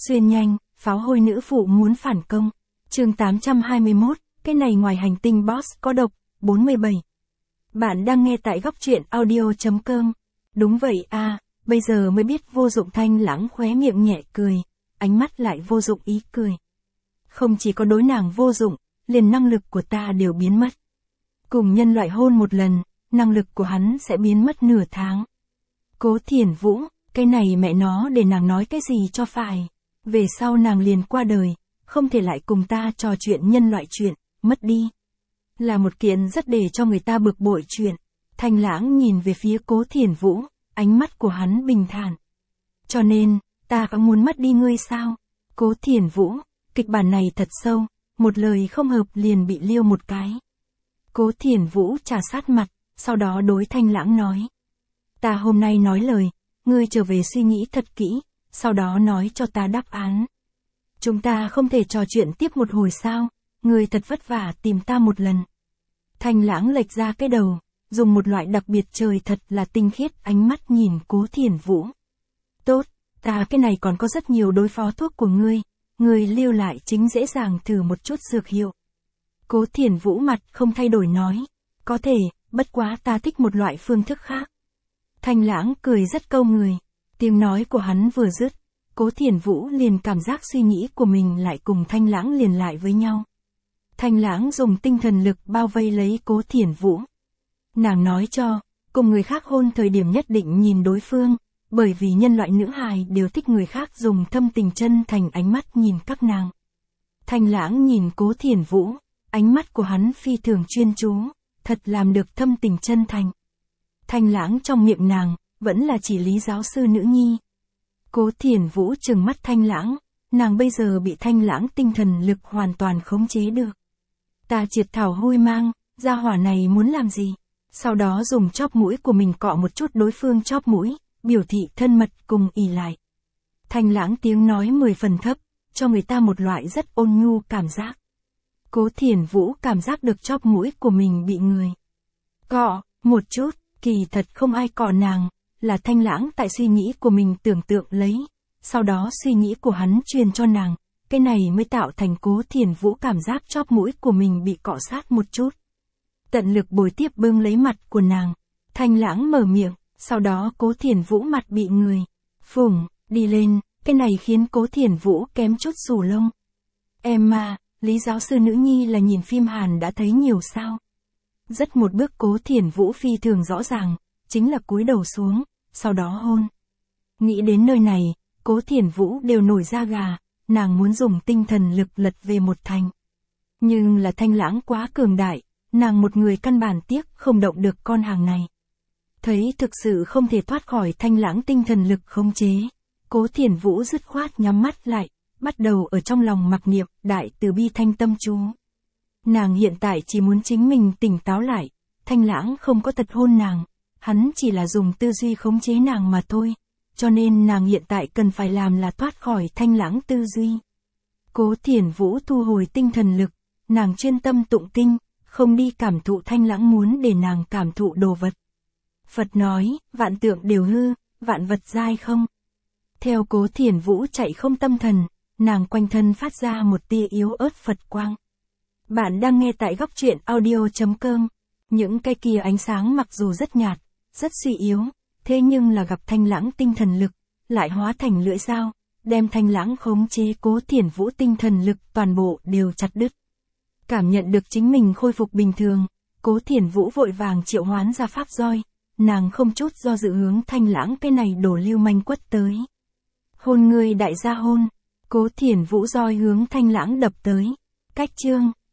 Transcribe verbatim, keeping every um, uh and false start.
Xuyên nhanh, pháo hôi nữ phụ muốn phản công. Chương tám trăm hai mươi mốt, cái này ngoài hành tinh boss có độc, bốn mươi bảy. Bạn đang nghe tại góc truyện audio chấm com. Đúng vậy à, bây giờ mới biết vô dụng. Thanh Lãng khóe miệng nhẹ cười, ánh mắt lại vô dụng ý cười. Không chỉ có đối nàng vô dụng, liền năng lực của ta đều biến mất. Cùng nhân loại hôn một lần, năng lực của hắn sẽ biến mất nửa tháng. Cố Thiển Vũ, cái này mẹ nó để nàng nói cái gì cho phải. Về sau nàng liền qua đời, không thể lại cùng ta trò chuyện nhân loại chuyện, mất đi. Là một kiện rất để cho người ta bực bội chuyện. Thanh Lãng nhìn về phía Cố Thiển Vũ, ánh mắt của hắn bình thản. Cho nên, ta có muốn mất đi ngươi sao? Cố Thiển Vũ, kịch bản này thật sâu, một lời không hợp liền bị liêu một cái. Cố Thiển Vũ trà sát mặt, sau đó đối Thanh Lãng nói. Ta hôm nay nói lời, ngươi trở về suy nghĩ thật kỹ, sau đó nói cho ta đáp án. Chúng ta không thể trò chuyện tiếp một hồi sao, ngươi thật vất vả tìm ta một lần. Thanh Lãng lệch ra cái đầu, dùng một loại đặc biệt trời thật là tinh khiết ánh mắt nhìn Cố Thiển Vũ. Tốt, ta cái này còn có rất nhiều đối phó thuốc của ngươi, ngươi lưu lại chính dễ dàng thử một chút dược hiệu. Cố Thiển Vũ mặt không thay đổi nói, có thể, bất quá ta thích một loại phương thức khác. Thanh Lãng cười rất câu người, tiếng nói của hắn vừa dứt, Cố Thiển Vũ liền cảm giác suy nghĩ của mình lại cùng Thanh Lãng liền lại với nhau. Thanh Lãng dùng tinh thần lực bao vây lấy Cố Thiển Vũ. Nàng nói cho, cùng người khác hôn thời điểm nhất định nhìn đối phương, bởi vì nhân loại nữ hài đều thích người khác dùng thâm tình chân thành ánh mắt nhìn các nàng. Thanh Lãng nhìn Cố Thiển Vũ, ánh mắt của hắn phi thường chuyên chú, thật làm được thâm tình chân thành. Thanh Lãng trong miệng nàng, vẫn là chỉ lý giáo sư nữ nhi. Cố Thiển Vũ trừng mắt Thanh Lãng, nàng bây giờ bị Thanh Lãng tinh thần lực hoàn toàn khống chế được. Ta triệt thảo hôi mang, gia hỏa này muốn làm gì? Sau đó dùng chóp mũi của mình cọ một chút đối phương chóp mũi, biểu thị thân mật cùng ỉ lại. Thanh Lãng tiếng nói mười phần thấp, cho người ta một loại rất ôn nhu cảm giác. Cố Thiển Vũ cảm giác được chóp mũi của mình bị người cọ, một chút, kỳ thật không ai cọ nàng, là Thanh Lãng tại suy nghĩ của mình tưởng tượng lấy, sau đó suy nghĩ của hắn truyền cho nàng, cái này mới tạo thành Cố Thiển Vũ cảm giác chóp mũi của mình bị cọ sát một chút. Tận lực bồi tiếp bưng lấy mặt của nàng, Thanh Lãng mở miệng, sau đó Cố Thiển Vũ mặt bị người phủng đi lên, cái này khiến Cố Thiển Vũ kém chút xù lông. Em mà, lý giáo sư nữ nhi là nhìn phim Hàn đã thấy nhiều sao? Rất một bước Cố Thiển Vũ phi thường rõ ràng, chính là cúi đầu xuống, sau đó hôn. Nghĩ đến nơi này, Cố Thiển Vũ đều nổi da gà, nàng muốn dùng tinh thần lực lật về một thành. Nhưng là Thanh Lãng quá cường đại, nàng một người căn bản tiếc không động được con hàng này. Thấy thực sự không thể thoát khỏi Thanh Lãng tinh thần lực khống chế, Cố Thiển Vũ dứt khoát nhắm mắt lại, bắt đầu ở trong lòng mặc niệm đại từ bi thanh tâm chú. Nàng hiện tại chỉ muốn chính mình tỉnh táo lại, Thanh Lãng không có thật hôn nàng, hắn chỉ là dùng tư duy khống chế nàng mà thôi, cho nên nàng hiện tại cần phải làm là thoát khỏi Thanh Lãng tư duy. Cố Thiển Vũ thu hồi tinh thần lực, nàng chuyên tâm tụng kinh, không đi cảm thụ Thanh Lãng muốn để nàng cảm thụ đồ vật. Phật nói, vạn tượng đều hư, vạn vật dai không. Theo Cố Thiển Vũ chạy không tâm thần, nàng quanh thân phát ra một tia yếu ớt Phật quang. Bạn đang nghe tại góc truyện audio chấm com. Những cái kia ánh sáng mặc dù rất nhạt, rất suy yếu, thế nhưng là gặp Thanh Lãng tinh thần lực, lại hóa thành lưỡi dao, đem Thanh Lãng khống chế Cố Thiển Vũ tinh thần lực toàn bộ đều chặt đứt. Cảm nhận được chính mình khôi phục bình thường, Cố Thiển Vũ vội vàng triệu hoán ra pháp roi, nàng không chút do dự hướng Thanh Lãng cái này đổ lưu manh quất tới. Hôn ngươi đại gia hôn, Cố Thiển Vũ roi hướng Thanh Lãng đập tới. Cách chương